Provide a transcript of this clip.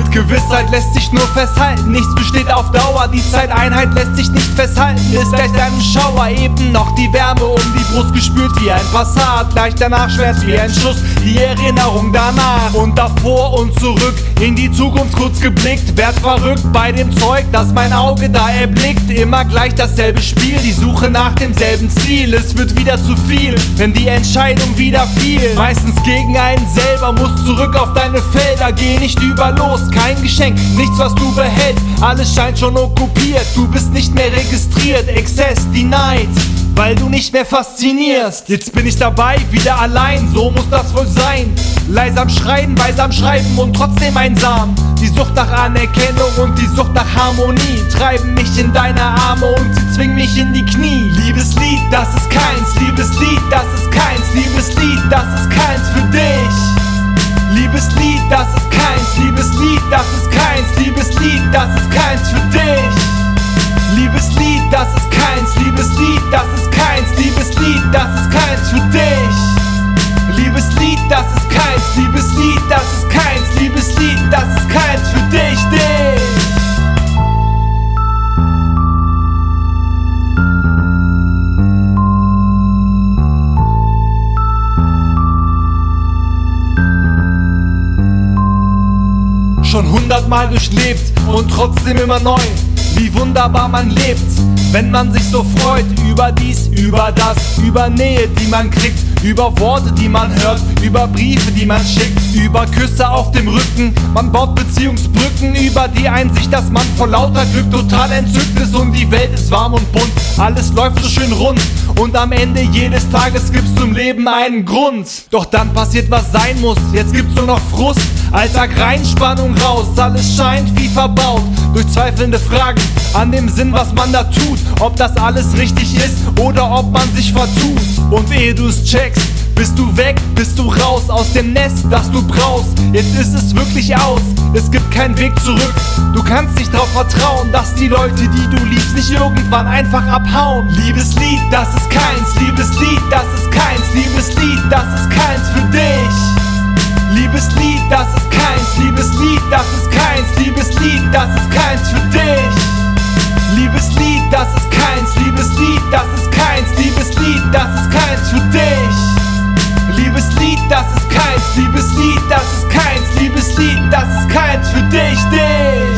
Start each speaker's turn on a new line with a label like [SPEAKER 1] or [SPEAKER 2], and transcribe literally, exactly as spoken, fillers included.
[SPEAKER 1] Mit Gewissheit lässt sich nur festhalten, nichts besteht auf Dauer. Die Zeiteinheit lässt sich nicht festhalten, ist gleich einem Schauer. Eben noch die Wärme um die Brust gespürt wie ein Passat, gleich danach schwärzt wie ein Schuss, die Erinnerung danach. Und davor und zurück, in die Zukunft kurz geblickt, werd verrückt bei dem Zeug, das mein Auge da erblickt. Immer gleich dasselbe Spiel, die Suche nach demselben Ziel. Es wird wieder zu viel, wenn die Entscheidung wieder fiel. Meistens gegen einen selber, musst zurück auf deine Felder. Geh nicht über los, kein Geschenk, nichts was du behältst. Alles scheint schon okkupiert, du bist nicht mehr registriert. Exzess, denied, weil du nicht mehr faszinierst. Jetzt bin ich dabei, wieder allein, so muss das wohl sein. Leisam schreien, weisam schreiben und trotzdem einsam. Die Sucht nach Anerkennung und die Sucht nach Harmonie treiben mich in deine Arme und sie zwingen mich in die Knie. Liebeslied, das ist keins, Liebeslied, das ist keins, Liebeslied, das ist keins für dich. Liebeslied, das ist keins, Liebeslied, das ist keins, Liebeslied, das ist keins für dich. Liebeslied, das ist keins, Liebeslied, das ist keins, Liebeslied, das ist keins für dich. Liebeslied, das ist keins, Liebeslied, das ist keins, Liebeslied, das ist keins für dich, dich. Schon hundertmal durchlebt und trotzdem immer neu. Wie wunderbar man lebt, wenn man sich so freut über dies, über das, über Nähe, die man kriegt, über Worte, die man hört, über Briefe, die man schickt, über Küsse auf dem Rücken. Man baut Beziehungsbrücken über die Einsicht, dass man vor lauter Glück total entzückt ist und die Welt ist warm und bunt. Alles läuft so schön rund und am Ende jedes Tages gibt's zum Leben einen Grund. Doch dann passiert, was sein muss, jetzt gibt's nur noch Frust. Alltag rein, Spannung raus, alles scheint wie verbaut durch zweifelnde Fragen an dem Sinn, was man da tut. Ob das alles richtig ist oder ob man sich vertut. Und ehe du's checkst, bist du weg, bist du raus aus dem Nest, das du brauchst. Jetzt ist es wirklich aus, es gibt keinen Weg zurück. Du kannst nicht drauf vertrauen, dass die Leute, die du liebst, nicht irgendwann einfach abhauen. Liebeslied, das ist keins, Liebeslied, das ist keins, Liebeslied, das ist keins für dich. Liebeslied, das ist keins, Liebeslied, das ist keins, Liebeslied, das ist keins für dich. Liebeslied, das ist keins, Liebeslied, das ist keins, Liebeslied, das ist keins für dich. Liebeslied, das ist keins, Liebeslied, das ist keins, Liebeslied, das ist keins für dich, dich.